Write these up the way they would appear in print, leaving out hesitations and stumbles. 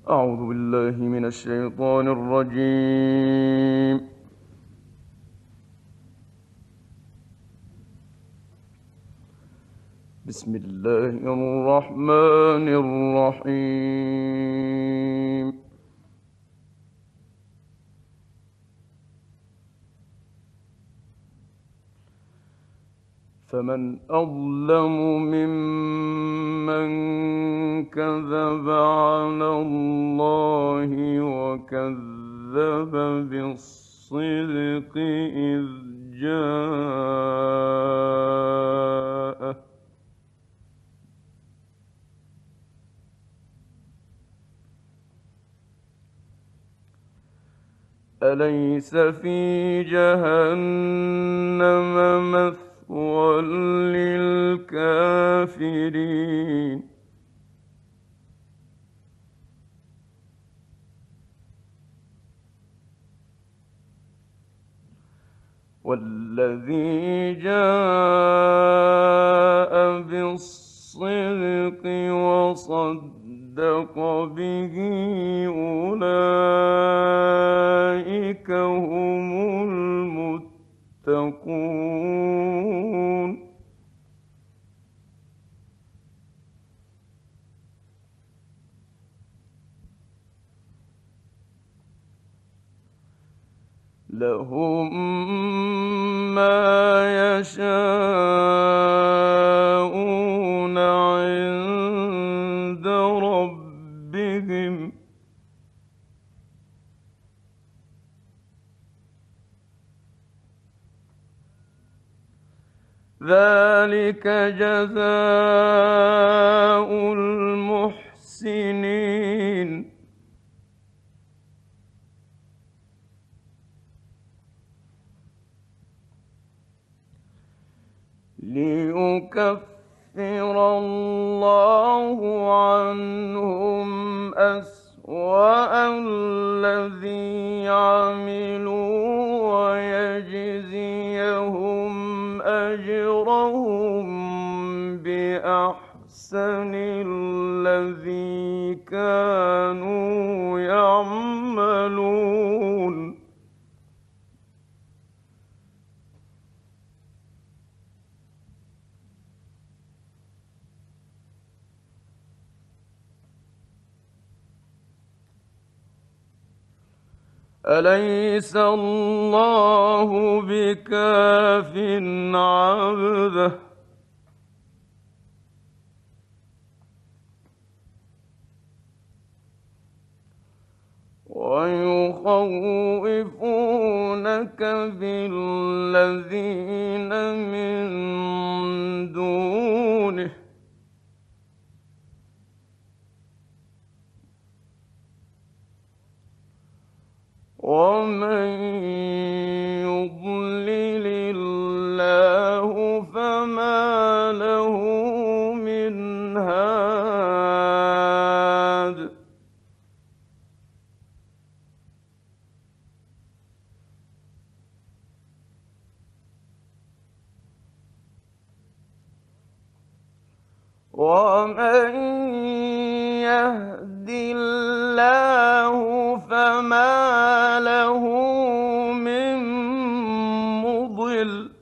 أعوذ بالله من الشيطان الرجيم. بسم الله الرحمن الرحيم. فمن أظلم ممن كذب على الله وكذب بالصدق إذ جاءه أليس في جهنم مثوى للكافرين والذي جاء بالصدق وصدق به أولئك هم المتقون لهم ما يشاءون عند ربهم ذلك جزاء المحسنين ليكفر الله عنهم أسوأ الذي عملوا ويجزيهم أجرهم بأحسن الذي كانوا يعملون أليس الله بكاف عبده ويخوفونك بالذين من دونه ومن يضلل الله فما له من هاد ومن يهد الله فما له من مضل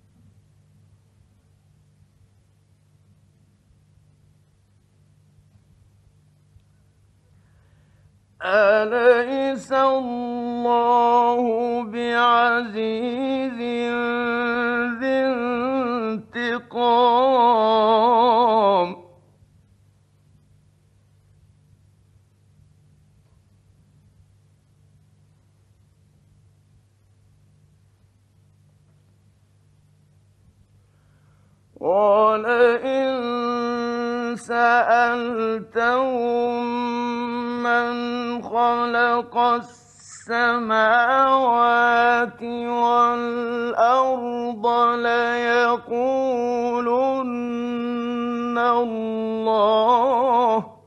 أليس الله بعزيز ذي انتقام ولئن سألتهم من خلق السماوات والأرض ليقولن الله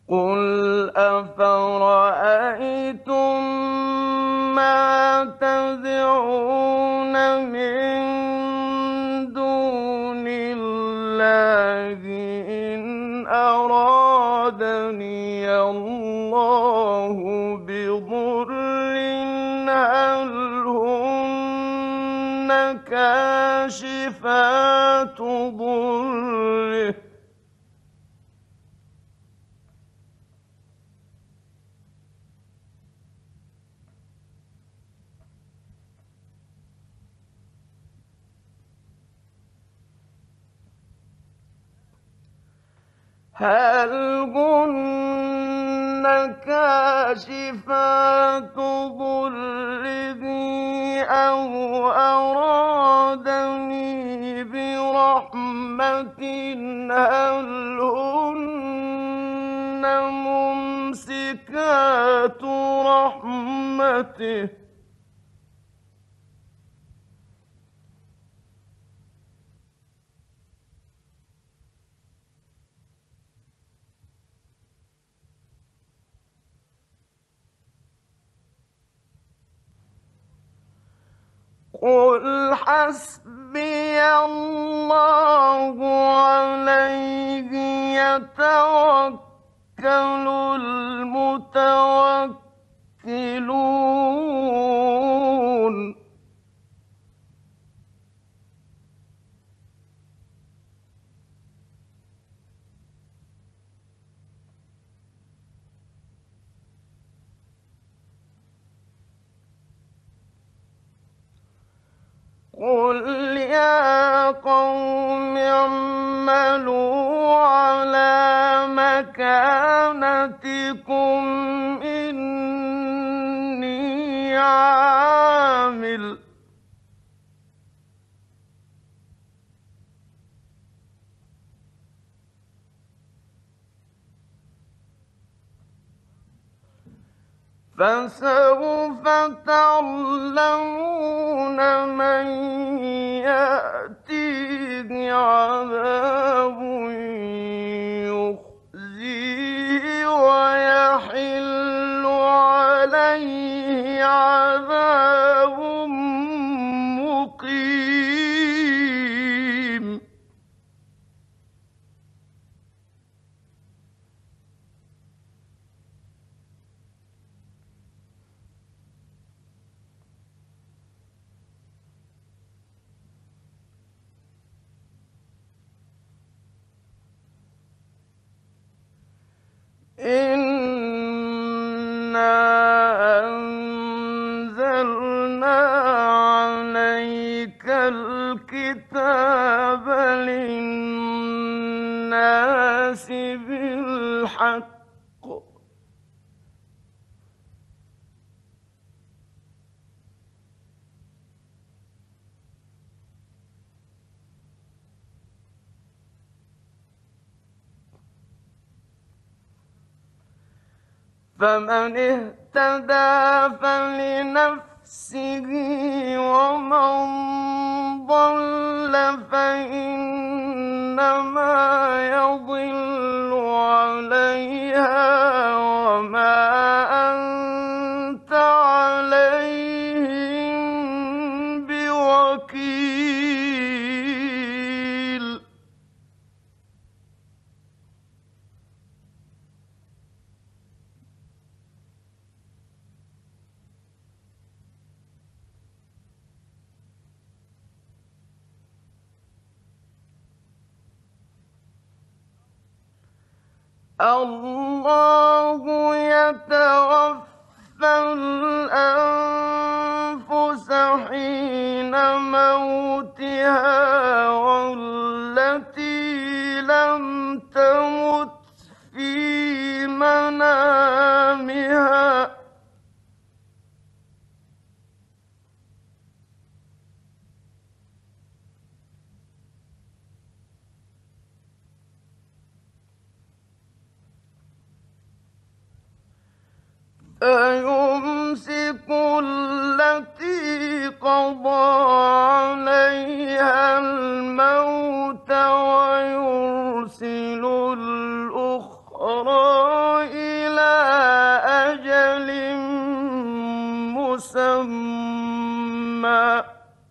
قل أفرأيتم ما تدعون من دون الله إن أرادني الله بضر هل هن كاشفات ضره هل هن كاشفات ضره أو أرادني برحمة هل هن ممسكات رحمته قل حسبي الله عليه يتوكل المتوكلون قل يا قوم اعملوا على مكانتكم إني عامل فسوف تعلمون من يأتيه عذاب يخزيه ويحل عليه عذاب مقيم إنا أنزلنا عليك الكتاب للناس بالحق فمن اهتدى فلنفسه ومن ضل فإنما يضل عليها وما أنت عليهم بوكيل الله يتوفى الأنفس حين موتها والتي لم تمت في منامها فيمسك التي قضى عليها الموت ويرسل الأخرى مسمى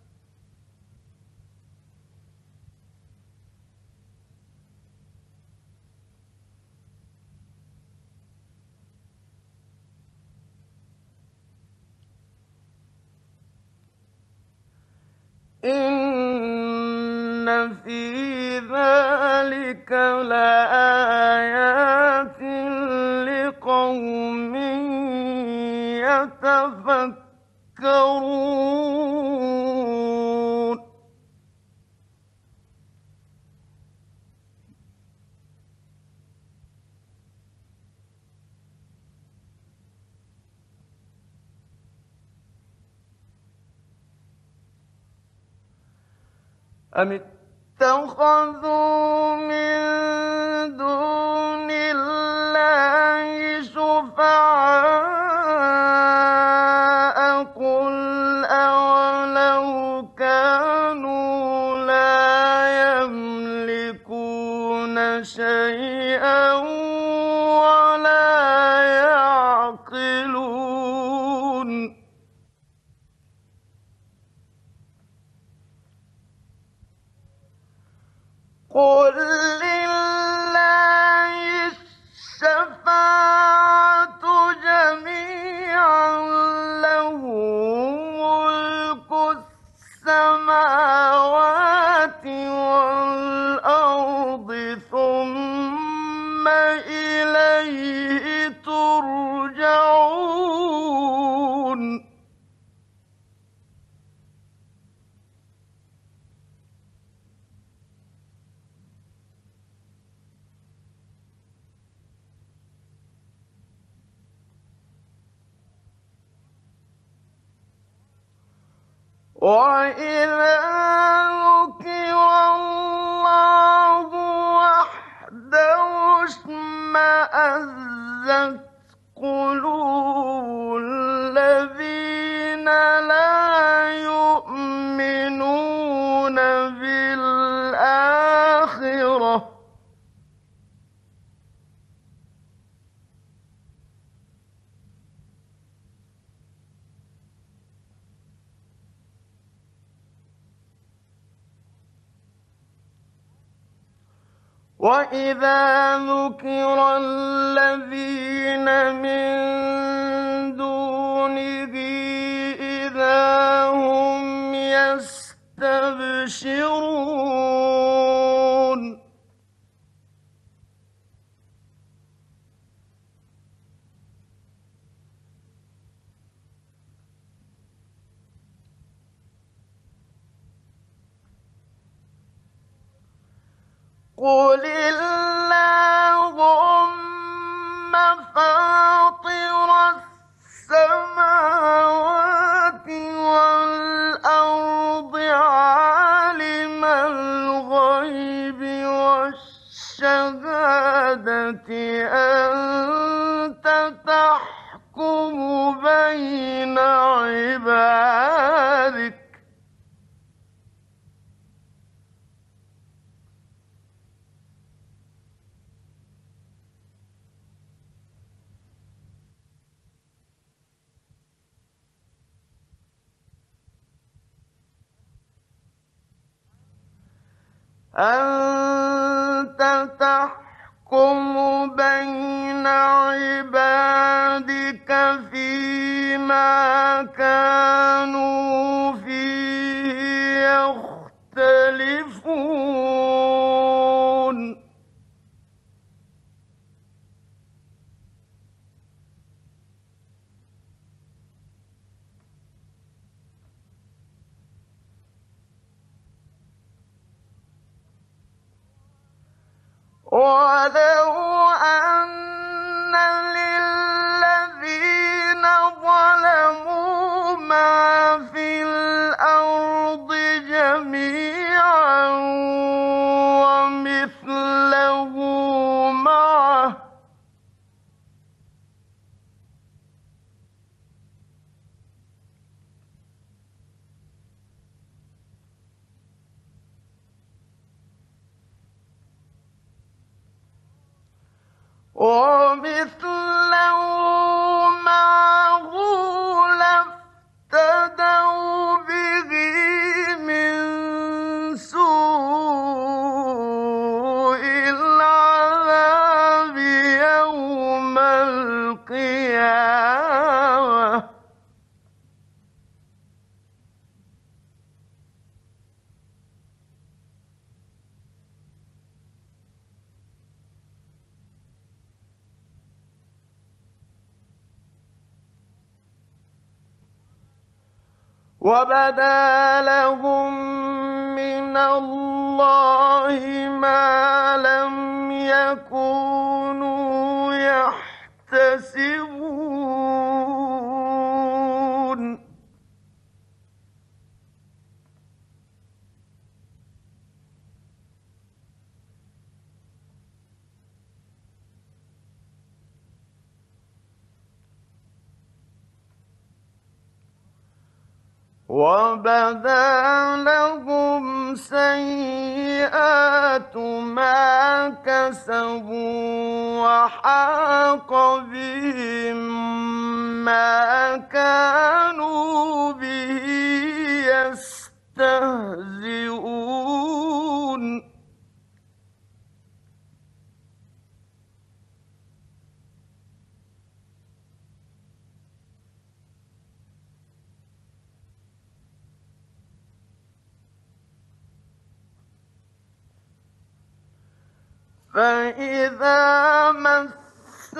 إن في ذلك لآيات لقوم يتفكرون أم اتخذوا من دون الله شفعاء قل أولو كانوا لا يملكون شيئا ولا يعقلون قل لله الشفاعة جميعا له ملك السماوات والأرض ثم إليه ترجعون وإذا ذكر الله وحده اشمأزت قلوب الذين لا يؤمنون بالآخرة وإذا ذكر الذين من دونه إذا هم يستبشرون قل اللهم فاطر السماوات والأرض عالم الغيب والشهادة أنت تحكم بين عبادك بين عبادك فيما كانوا فيه يختلفون ولو أن للذين ظلموا ما في الأرض جميعا ومثله معه ومثله معه وبدا لهم من الله ما لم يكونوا يحتسبون وبدا لهم سيئات ما كسبوا وحاق بهم ما كانوا به يستهزئون فإذا مس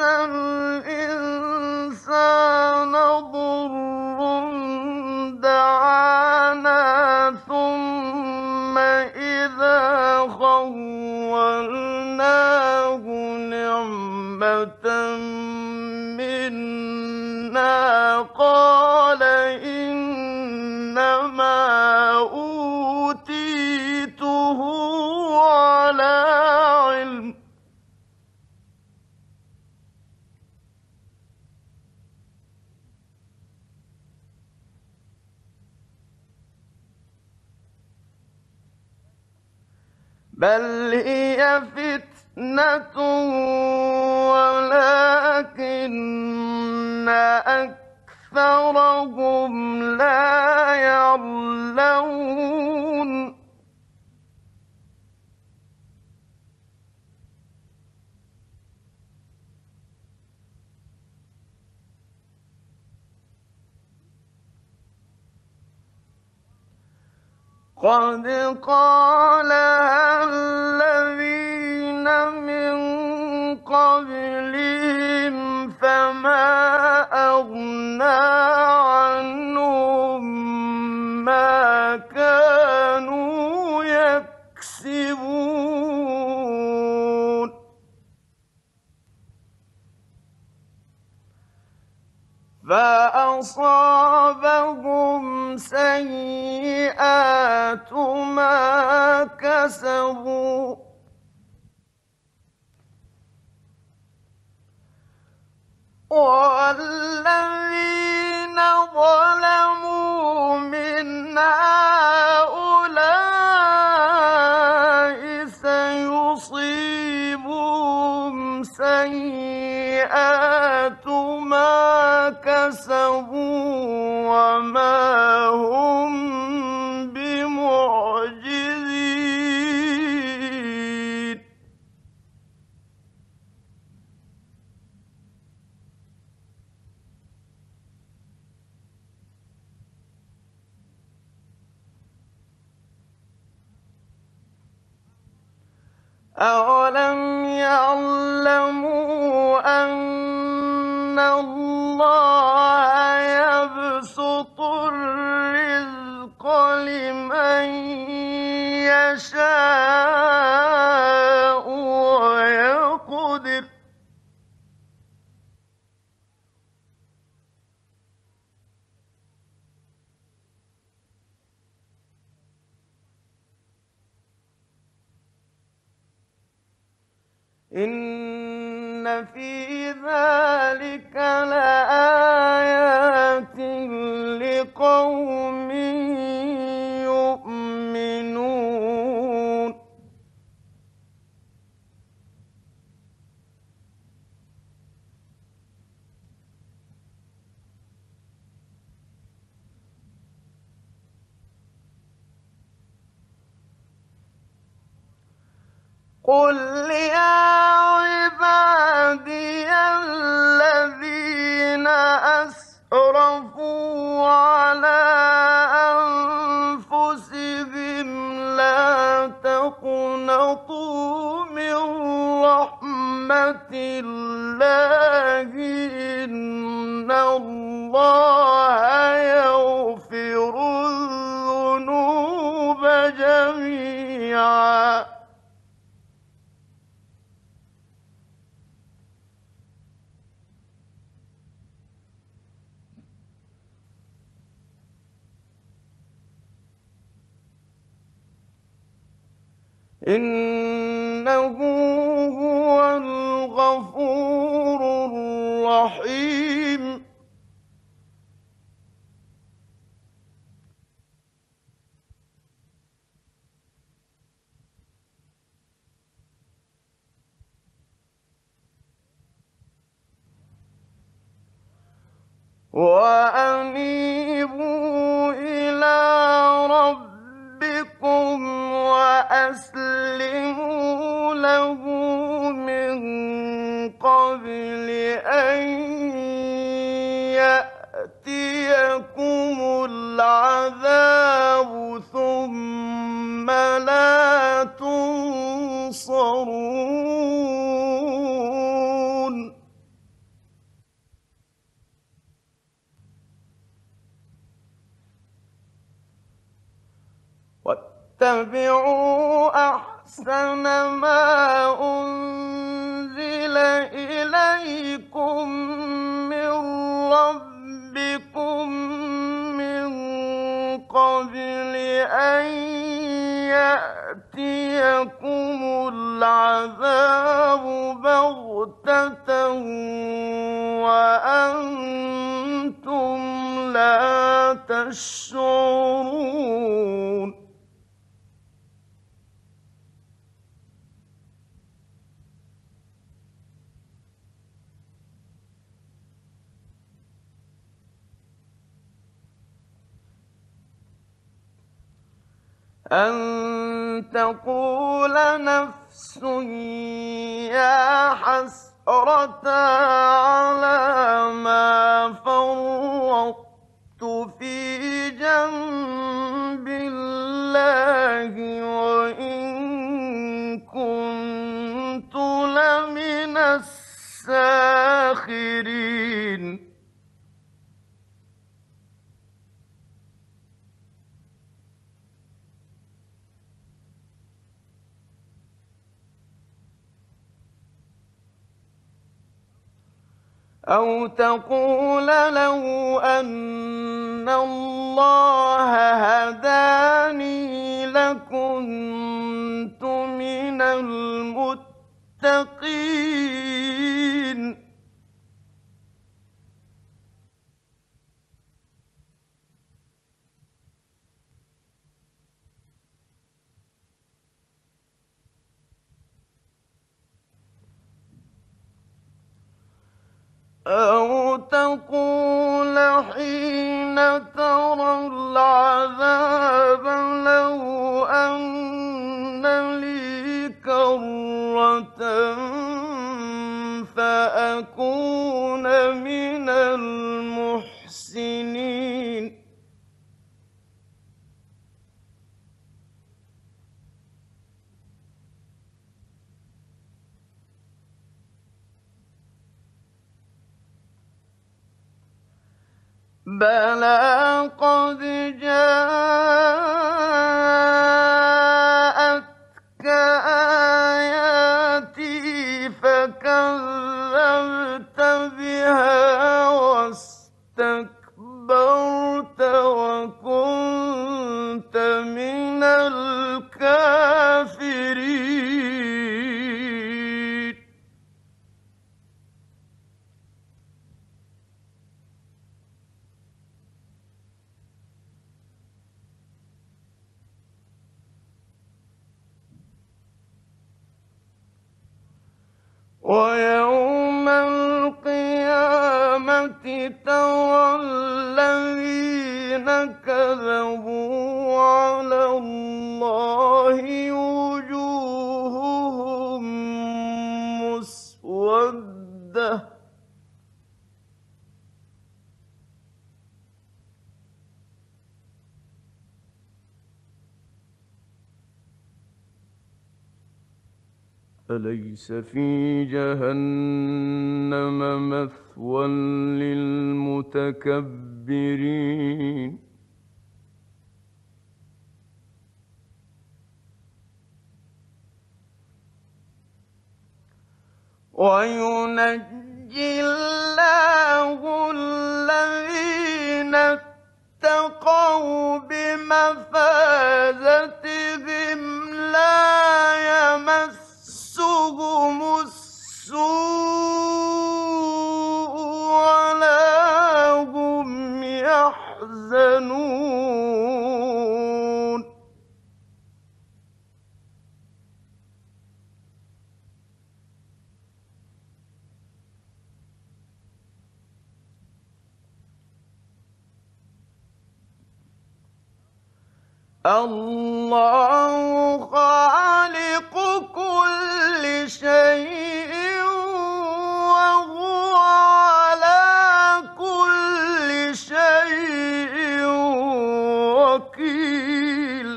الإنسان ضر دعانا ثم إذا خولناه نعمة منا قال إنما أوتيته على علم بل هي فتنة ولكن أكثرهم لا يعلمون قد قالها الذين من قبلهم فما أغنى عنهم ما كانوا يكسبون فأصابهم سيئات ما كسبوا والذين ظلموا من هؤلاء سيصيبهم سيئات ما كسبوا وما هم بمعجزين أولم يعلموا أن الله يبسط الرزق لمن يشاء ويقدر إن في ذلك لآيات لقوم يؤمنون قل يا عبادي الذين أسرفوا على أنفسهم لا تقنطوا من رحمة الله إن الله يغفر إنه هو الغفور الرحيم. وأنيبوا إلى ربكم وأسلموا له من قبل أن يأتيكم العذاب ثم لا تنصرون. واتبعوا أحسن ما أنزل إليكم من ربكم من قبل أن يأتيكم العذاب بغتة وأنتم لا تشعرون. أن تقول نفس يا حسرة على ما فرطت في جنب الله وإن كنت لمن الساخرين. أو تقول لو أن الله هداني لكنت من المتقين. أو تقول حين ترى العذاب لو أن لي كرة فأكون من المحسنين. بلى قد جاءتك آياتي فكذبت بها واستكبرت وكنت من الكافرين. ويوم القيامة ترى الذين كذبوا على الله وجوههم مسودة. أليس في جهنم مثوى للمتكبرين. وينجي الله الذين اتقوا بمفازتهم لا يحزنون الله خالق كل شيء وهو على كل شيء وكيل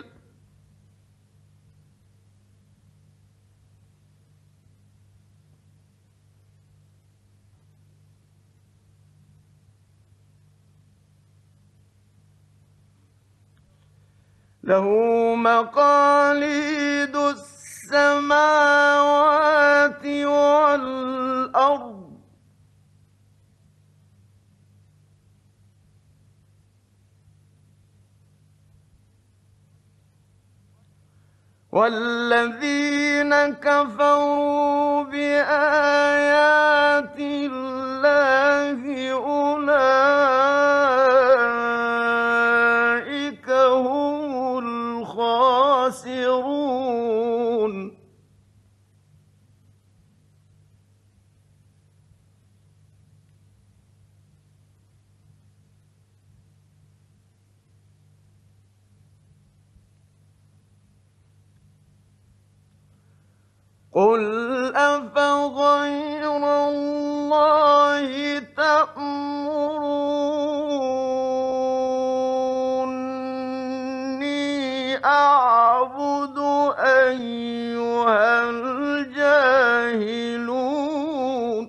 له مقاليد السماوات والأرض والذين كفروا بآيات الله أولئك هم الخاسرون قل أفغير الله تأمروني أعبد أيها الجاهلون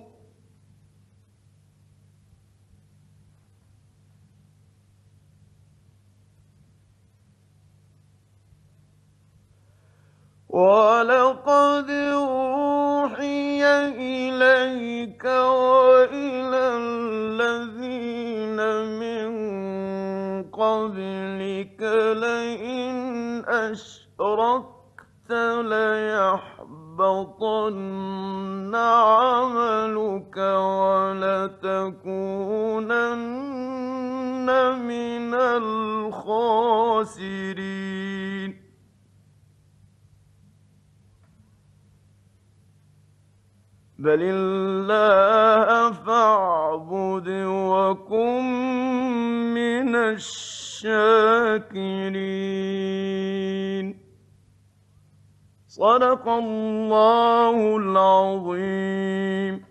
ولقد أوحي إليك وإلى الذين من قبلك لئن أشركت ليحبطن عملك ولتكونن من الخاسرين بل الله فاعبد وكن من الشاكرين صدق الله العظيم.